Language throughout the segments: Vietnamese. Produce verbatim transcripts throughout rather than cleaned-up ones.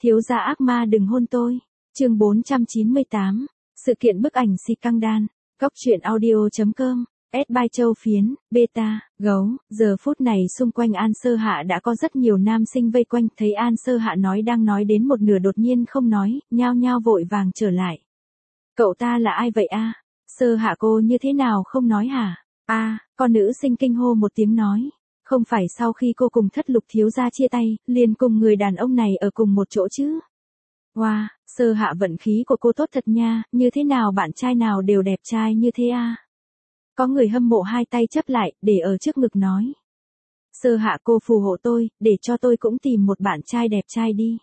Thiếu gia ác ma đừng hôn tôi. Chương bốn trăm chín mươi tám. Sự kiện bức ảnh si căng đan. Góc truyện audio chấm com. S by Châu Phiến, Beta, Gấu. Giờ phút này xung quanh An Sơ Hạ đã có rất nhiều nam sinh vây quanh, thấy An Sơ Hạ nói đang nói đến một nửa đột nhiên không nói, nhao nhao vội vàng trở lại. Cậu ta là ai vậy a? Sơ Hạ cô như thế nào không nói hả? A, con nữ sinh kinh hô một tiếng nói. Không phải sau khi cô cùng Thất Lục thiếu gia chia tay, liền cùng người đàn ông này ở cùng một chỗ chứ? Wow, Sơ Hạ vận khí của cô tốt thật nha, như thế nào bạn trai nào đều đẹp trai như thế a? Có người hâm mộ hai tay chấp lại, để ở trước ngực nói. Sơ Hạ cô phù hộ tôi, để cho tôi cũng tìm một bạn trai đẹp trai đi.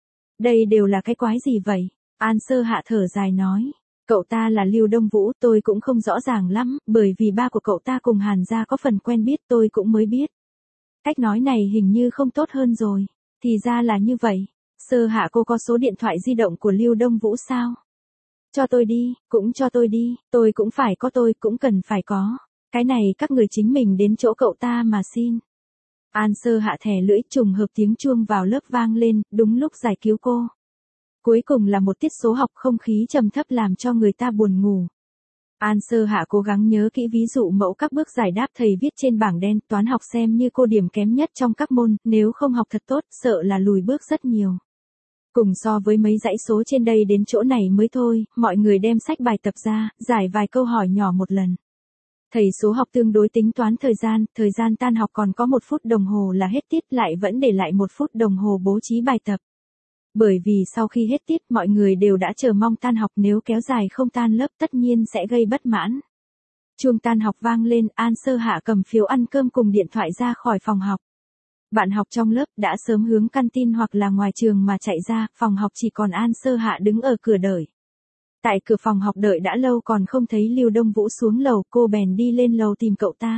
Đây đều là cái quái gì vậy? An Sơ Hạ thở dài nói. Cậu ta là Lưu Đông Vũ, tôi cũng không rõ ràng lắm, bởi vì ba của cậu ta cùng Hàn gia có phần quen biết tôi cũng mới biết. Cách nói này hình như không tốt hơn rồi. Thì ra là như vậy. Sơ Hạ cô có số điện thoại di động của Lưu Đông Vũ sao? Cho tôi đi, cũng cho tôi đi, tôi cũng phải có tôi cũng cần phải có. Cái này các người chính mình đến chỗ cậu ta mà xin. An Sơ Hạ thè lưỡi, trùng hợp tiếng chuông vào lớp vang lên, đúng lúc giải cứu cô. Cuối cùng là một tiết số học, không khí trầm thấp làm cho người ta buồn ngủ. An Sơ Hạ cố gắng nhớ kỹ ví dụ mẫu các bước giải đáp thầy viết trên bảng đen, toán học xem như cô điểm kém nhất trong các môn, nếu không học thật tốt, sợ là lùi bước rất nhiều. Cùng so với mấy dãy số trên đây đến chỗ này mới thôi, mọi người đem sách bài tập ra, giải vài câu hỏi nhỏ một lần. Thầy số học tương đối tính toán thời gian, thời gian tan học còn có một phút đồng hồ là hết tiết, lại vẫn để lại một phút đồng hồ bố trí bài tập. Bởi vì sau khi hết tiết mọi người đều đã chờ mong tan học, nếu kéo dài không tan lớp tất nhiên sẽ gây bất mãn. Chuông tan học vang lên, An Sơ Hạ cầm phiếu ăn cơm cùng điện thoại ra khỏi phòng học. Bạn học trong lớp đã sớm hướng canteen hoặc là ngoài trường mà chạy ra, phòng học chỉ còn An Sơ Hạ đứng ở cửa đợi. Tại cửa phòng học đợi đã lâu còn không thấy Lưu Đông Vũ xuống lầu, cô bèn đi lên lầu tìm cậu ta.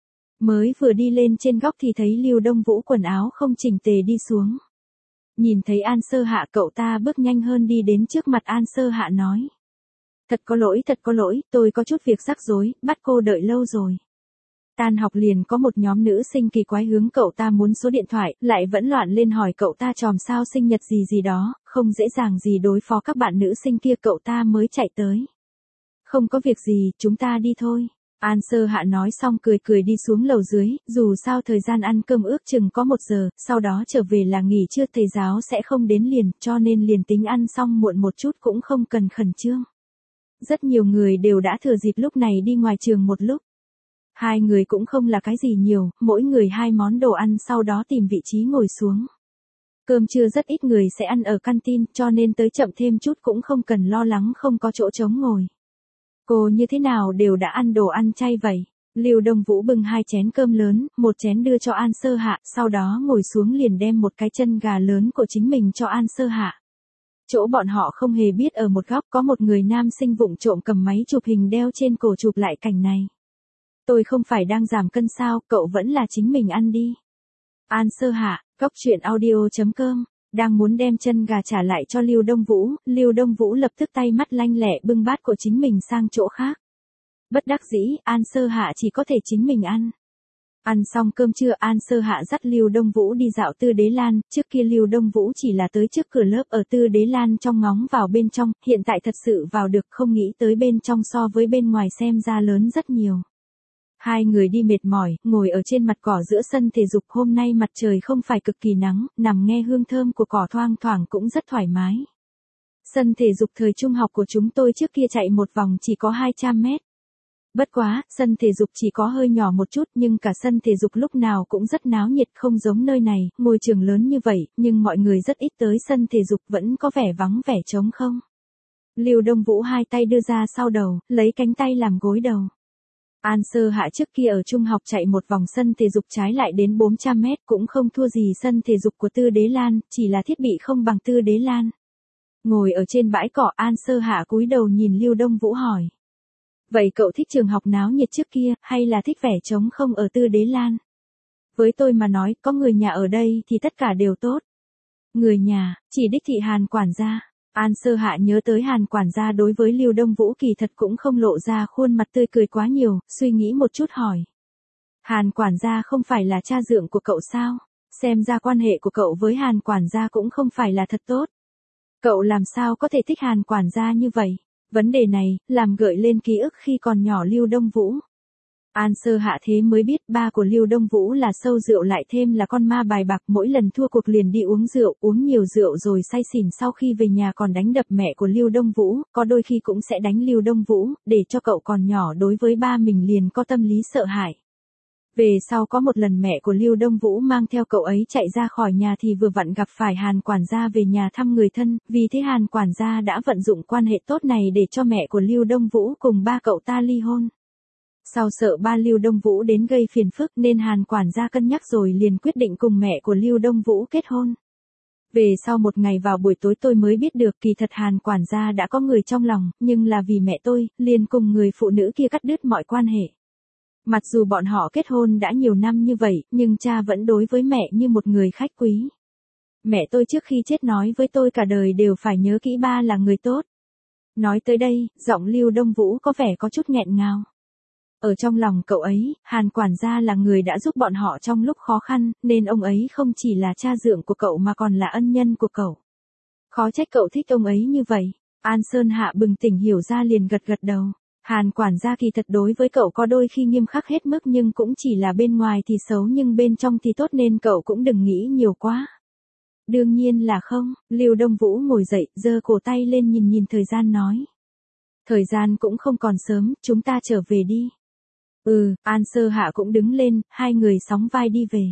Mới vừa đi lên trên góc thì thấy Lưu Đông Vũ quần áo không chỉnh tề đi xuống. Nhìn thấy An Sơ Hạ, cậu ta bước nhanh hơn đi đến trước mặt An Sơ Hạ nói. Thật có lỗi, thật có lỗi, tôi có chút việc rắc rối, bắt cô đợi lâu rồi. Tan học liền có một nhóm nữ sinh kỳ quái hướng cậu ta muốn số điện thoại, lại vẫn loạn lên hỏi cậu ta chòm sao sinh nhật gì gì đó, không dễ dàng gì đối phó các bạn nữ sinh kia, cậu ta mới chạy tới. Không có việc gì, chúng ta đi thôi. An Sơ Hạ nói xong cười cười đi xuống lầu dưới, dù sao thời gian ăn cơm ước chừng có một giờ, sau đó trở về là nghỉ trưa, thầy giáo sẽ không đến liền, cho nên liền tính ăn xong muộn một chút cũng không cần khẩn trương. Rất nhiều người đều đã thừa dịp lúc này đi ngoài trường một lúc. Hai người cũng không là cái gì nhiều, mỗi người hai món đồ ăn, sau đó tìm vị trí ngồi xuống. Cơm trưa rất ít người sẽ ăn ở canteen, cho nên tới chậm thêm chút cũng không cần lo lắng không có chỗ trống ngồi. Cô như thế nào đều đã ăn đồ ăn chay vậy? Lưu Đông Vũ bưng hai chén cơm lớn, một chén đưa cho An Sơ Hạ, sau đó ngồi xuống liền đem một cái chân gà lớn của chính mình cho An Sơ Hạ. Chỗ bọn họ không hề biết ở một góc có một người nam sinh vụng trộm cầm máy chụp hình đeo trên cổ chụp lại cảnh này. Tôi không phải đang giảm cân sao, cậu vẫn là chính mình ăn đi. An Sơ Hạ, góc truyện audio chấm com, đang muốn đem chân gà trả lại cho Lưu Đông Vũ, Lưu Đông Vũ lập tức tay mắt lanh lẹ bưng bát của chính mình sang chỗ khác. Bất đắc dĩ, An Sơ Hạ chỉ có thể chính mình ăn. Ăn xong cơm trưa, An Sơ Hạ dắt Lưu Đông Vũ đi dạo Tư Đế Lan, trước kia Lưu Đông Vũ chỉ là tới trước cửa lớp ở Tư Đế Lan trong ngóng vào bên trong, hiện tại thật sự vào được, không nghĩ tới bên trong so với bên ngoài xem ra lớn rất nhiều. Hai người đi mệt mỏi, ngồi ở trên mặt cỏ giữa sân thể dục, hôm nay mặt trời không phải cực kỳ nắng, nằm nghe hương thơm của cỏ thoang thoảng cũng rất thoải mái. Sân thể dục thời trung học của chúng tôi trước kia chạy một vòng chỉ có hai trăm mét. Bất quá, sân thể dục chỉ có hơi nhỏ một chút nhưng cả sân thể dục lúc nào cũng rất náo nhiệt, không giống nơi này, ngôi trường lớn như vậy, nhưng mọi người rất ít tới sân thể dục, vẫn có vẻ vắng vẻ trống không. Lưu Đông Vũ hai tay đưa ra sau đầu, lấy cánh tay làm gối đầu. An Sơ Hạ trước kia ở trung học chạy một vòng sân thể dục trái lại đến bốn trăm mét, cũng không thua gì sân thể dục của Tư Đế Lan, chỉ là thiết bị không bằng Tư Đế Lan. Ngồi ở trên bãi cỏ, An Sơ Hạ cúi đầu nhìn Lưu Đông Vũ hỏi. Vậy cậu thích trường học náo nhiệt trước kia, hay là thích vẻ trống không ở Tư Đế Lan? Với tôi mà nói, có người nhà ở đây thì tất cả đều tốt. Người nhà, chỉ đích thị Hàn quản gia. An Sơ Hạ nhớ tới Hàn quản gia đối với Lưu Đông Vũ kỳ thật cũng không lộ ra khuôn mặt tươi cười quá nhiều, suy nghĩ một chút hỏi. Hàn quản gia không phải là cha dượng của cậu sao? Xem ra quan hệ của cậu với Hàn quản gia cũng không phải là thật tốt. Cậu làm sao có thể thích Hàn quản gia như vậy? Vấn đề này, làm gợi lên ký ức khi còn nhỏ Lưu Đông Vũ. An Sơ Hạ thế mới biết ba của Lưu Đông Vũ là sâu rượu lại thêm là con ma bài bạc, mỗi lần thua cuộc liền đi uống rượu, uống nhiều rượu rồi say xỉn, sau khi về nhà còn đánh đập mẹ của Lưu Đông Vũ, có đôi khi cũng sẽ đánh Lưu Đông Vũ, để cho cậu còn nhỏ đối với ba mình liền có tâm lý sợ hãi. Về sau có một lần mẹ của Lưu Đông Vũ mang theo cậu ấy chạy ra khỏi nhà thì vừa vặn gặp phải Hàn quản gia về nhà thăm người thân, vì thế Hàn quản gia đã vận dụng quan hệ tốt này để cho mẹ của Lưu Đông Vũ cùng ba cậu ta ly hôn. Sau sợ ba Lưu Đông Vũ đến gây phiền phức nên Hàn quản gia cân nhắc rồi liền quyết định cùng mẹ của Lưu Đông Vũ kết hôn. Về sau một ngày vào buổi tối tôi mới biết được kỳ thật Hàn quản gia đã có người trong lòng, nhưng là vì mẹ tôi, liền cùng người phụ nữ kia cắt đứt mọi quan hệ. Mặc dù bọn họ kết hôn đã nhiều năm như vậy, nhưng cha vẫn đối với mẹ như một người khách quý. Mẹ tôi trước khi chết nói với tôi cả đời đều phải nhớ kỹ ba là người tốt. Nói tới đây, giọng Lưu Đông Vũ có vẻ có chút nghẹn ngào. Ở trong lòng cậu ấy, Hàn quản gia là người đã giúp bọn họ trong lúc khó khăn, nên ông ấy không chỉ là cha dượng của cậu mà còn là ân nhân của cậu. Khó trách cậu thích ông ấy như vậy. An Sơn Hạ bừng tỉnh hiểu ra liền gật gật đầu. Hàn quản gia kỳ thật đối với cậu có đôi khi nghiêm khắc hết mức nhưng cũng chỉ là bên ngoài thì xấu nhưng bên trong thì tốt nên cậu cũng đừng nghĩ nhiều quá. Đương nhiên là không, Lưu Đông Vũ ngồi dậy, giơ cổ tay lên nhìn nhìn thời gian nói. Thời gian cũng không còn sớm, chúng ta trở về đi. Ừ, An Sơ Hạ cũng đứng lên, hai người sóng vai đi về.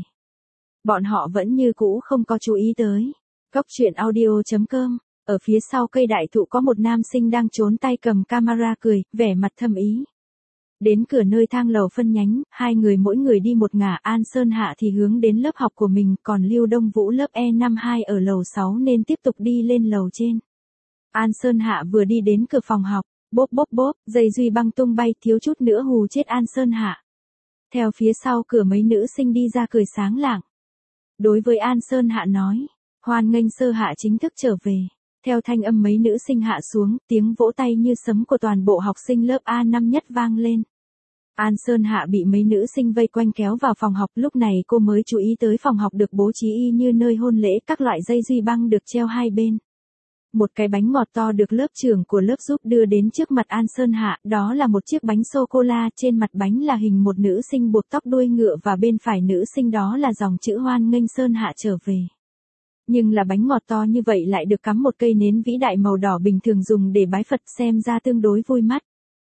Bọn họ vẫn như cũ không có chú ý tới. Cốc truyện audio chấm com. Ở phía sau cây đại thụ có một nam sinh đang trốn tay cầm camera cười, vẻ mặt thâm ý. Đến cửa nơi thang lầu phân nhánh, hai người mỗi người đi một ngả, An Sơn Hạ thì hướng đến lớp học của mình, còn Lưu Đông Vũ lớp E năm hai ở lầu sáu nên tiếp tục đi lên lầu trên. An Sơn Hạ vừa đi đến cửa phòng học, bốp bốp bốp, dây duy băng tung bay thiếu chút nữa hù chết An Sơn Hạ. Theo phía sau cửa mấy nữ sinh đi ra cười sáng lạng. Đối với An Sơn Hạ nói, hoan nghênh Sơ Hạ chính thức trở về. Theo thanh âm mấy nữ sinh hạ xuống, tiếng vỗ tay như sấm của toàn bộ học sinh lớp A năm nhất vang lên. An Sơn Hạ bị mấy nữ sinh vây quanh kéo vào phòng học, lúc này cô mới chú ý tới phòng học được bố trí y như nơi hôn lễ, các loại dây duy băng được treo hai bên. Một cái bánh ngọt to được lớp trưởng của lớp giúp đưa đến trước mặt An Sơn Hạ, đó là một chiếc bánh sô-cô-la, trên mặt bánh là hình một nữ sinh buộc tóc đuôi ngựa và bên phải nữ sinh đó là dòng chữ hoan nghênh Sơn Hạ trở về. Nhưng là bánh ngọt to như vậy lại được cắm một cây nến vĩ đại màu đỏ bình thường dùng để bái Phật, xem ra tương đối vui mắt.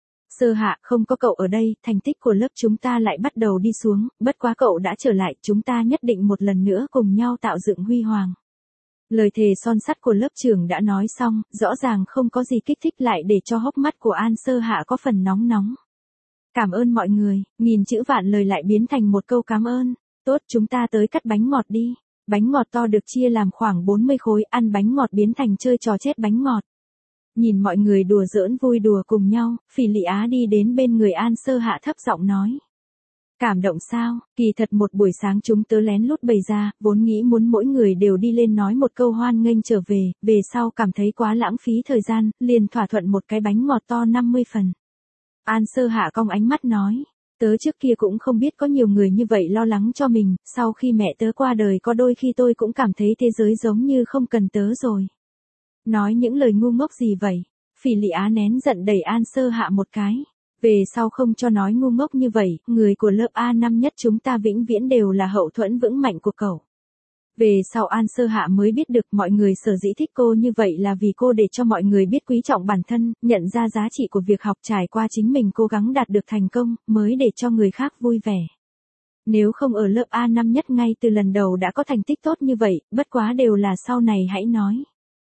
Sơ Hạ, không có cậu ở đây, thành tích của lớp chúng ta lại bắt đầu đi xuống, bất quá cậu đã trở lại, chúng ta nhất định một lần nữa cùng nhau tạo dựng huy hoàng. Lời thề son sắt của lớp trưởng đã nói xong, rõ ràng không có gì kích thích lại để cho hốc mắt của An Sơ Hạ có phần nóng nóng. Cảm ơn mọi người, nghìn chữ vạn lời lại biến thành một câu cảm ơn. Tốt, chúng ta tới cắt bánh ngọt đi. Bánh ngọt to được chia làm khoảng bốn mươi khối, ăn bánh ngọt biến thành chơi trò chết bánh ngọt. Nhìn mọi người đùa giỡn vui đùa cùng nhau, Phỉ Lị Á đi đến bên người An Sơ Hạ thấp giọng nói. Cảm động sao, kỳ thật một buổi sáng chúng tớ lén lút bày ra, vốn nghĩ muốn mỗi người đều đi lên nói một câu hoan nghênh trở về, về sau cảm thấy quá lãng phí thời gian, liền thỏa thuận một cái bánh ngọt to năm mươi phần. An Sơ Hạ cong ánh mắt nói. Tớ trước kia cũng không biết có nhiều người như vậy lo lắng cho mình, sau khi mẹ tớ qua đời có đôi khi tôi cũng cảm thấy thế giới giống như không cần tớ rồi. Nói những lời ngu ngốc gì vậy? Phỉ Lị Á nén giận đẩy An Sơ Hạ một cái. Về sau không cho nói ngu ngốc như vậy, người của lớp A năm nhất chúng ta vĩnh viễn đều là hậu thuẫn vững mạnh của cậu. Về sau An Sơ Hạ mới biết được mọi người sở dĩ thích cô như vậy là vì cô để cho mọi người biết quý trọng bản thân, nhận ra giá trị của việc học, trải qua chính mình cố gắng đạt được thành công, mới để cho người khác vui vẻ. Nếu không ở lớp A năm nhất ngay từ lần đầu đã có thành tích tốt như vậy, bất quá đều là sau này hãy nói.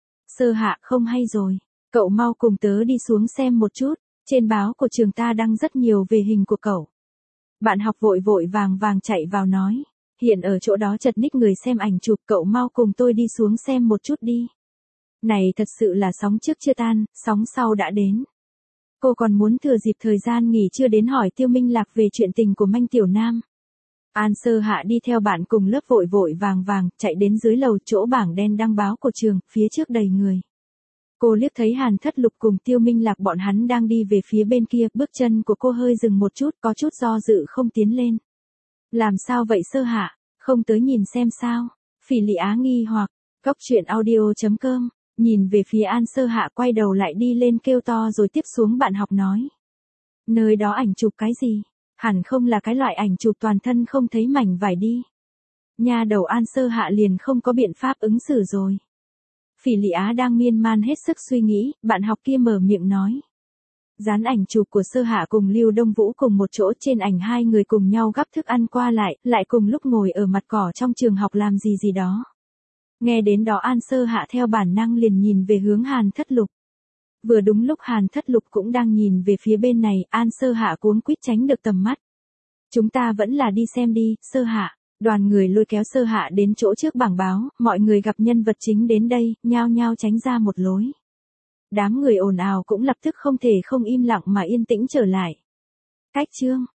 Sơ Hạ, không hay rồi, cậu mau cùng tớ đi xuống xem một chút, trên báo của trường ta đăng rất nhiều về hình của cậu. Bạn học vội vội vàng vàng chạy vào nói. Hiện ở chỗ đó chật ních người xem ảnh chụp, cậu mau cùng tôi đi xuống xem một chút đi. Này thật sự là sóng trước chưa tan, sóng sau đã đến. Cô còn muốn thừa dịp thời gian nghỉ trưa đến hỏi Tiêu Minh Lạc về chuyện tình của Manh Tiểu Nam. An Sơ Hạ đi theo bạn cùng lớp vội vội vàng vàng, chạy đến dưới lầu chỗ bảng đen đăng báo của trường, phía trước đầy người. Cô liếc thấy Hàn Thất Lục cùng Tiêu Minh Lạc bọn hắn đang đi về phía bên kia, bước chân của cô hơi dừng một chút, có chút do dự không tiến lên. Làm sao vậy Sơ Hạ? Không tới nhìn xem sao? Phỉ Lị Á nghi hoặc, cốc truyện audio.com, nhìn về phía An Sơ Hạ quay đầu lại đi lên kêu to rồi tiếp xuống bạn học nói. Nơi đó ảnh chụp cái gì? Hẳn không là cái loại ảnh chụp toàn thân không thấy mảnh vải đi. Nha đầu An Sơ Hạ liền không có biện pháp ứng xử rồi. Phỉ Lị Á đang miên man hết sức suy nghĩ, bạn học kia mở miệng nói. Dán ảnh chụp của Sơ Hạ cùng Lưu Đông Vũ cùng một chỗ, trên ảnh hai người cùng nhau gắp thức ăn qua lại, lại cùng lúc ngồi ở mặt cỏ trong trường học làm gì gì đó. Nghe đến đó An Sơ Hạ theo bản năng liền nhìn về hướng Hàn Thất Lục. Vừa đúng lúc Hàn Thất Lục cũng đang nhìn về phía bên này, An Sơ Hạ cuống quýt tránh được tầm mắt. Chúng ta vẫn là đi xem đi, Sơ Hạ. Đoàn người lôi kéo Sơ Hạ đến chỗ trước bảng báo, mọi người gặp nhân vật chính đến đây, nhao nhao tránh ra một lối. Đám người ồn ào cũng lập tức không thể không im lặng mà yên tĩnh trở lại. Cách chương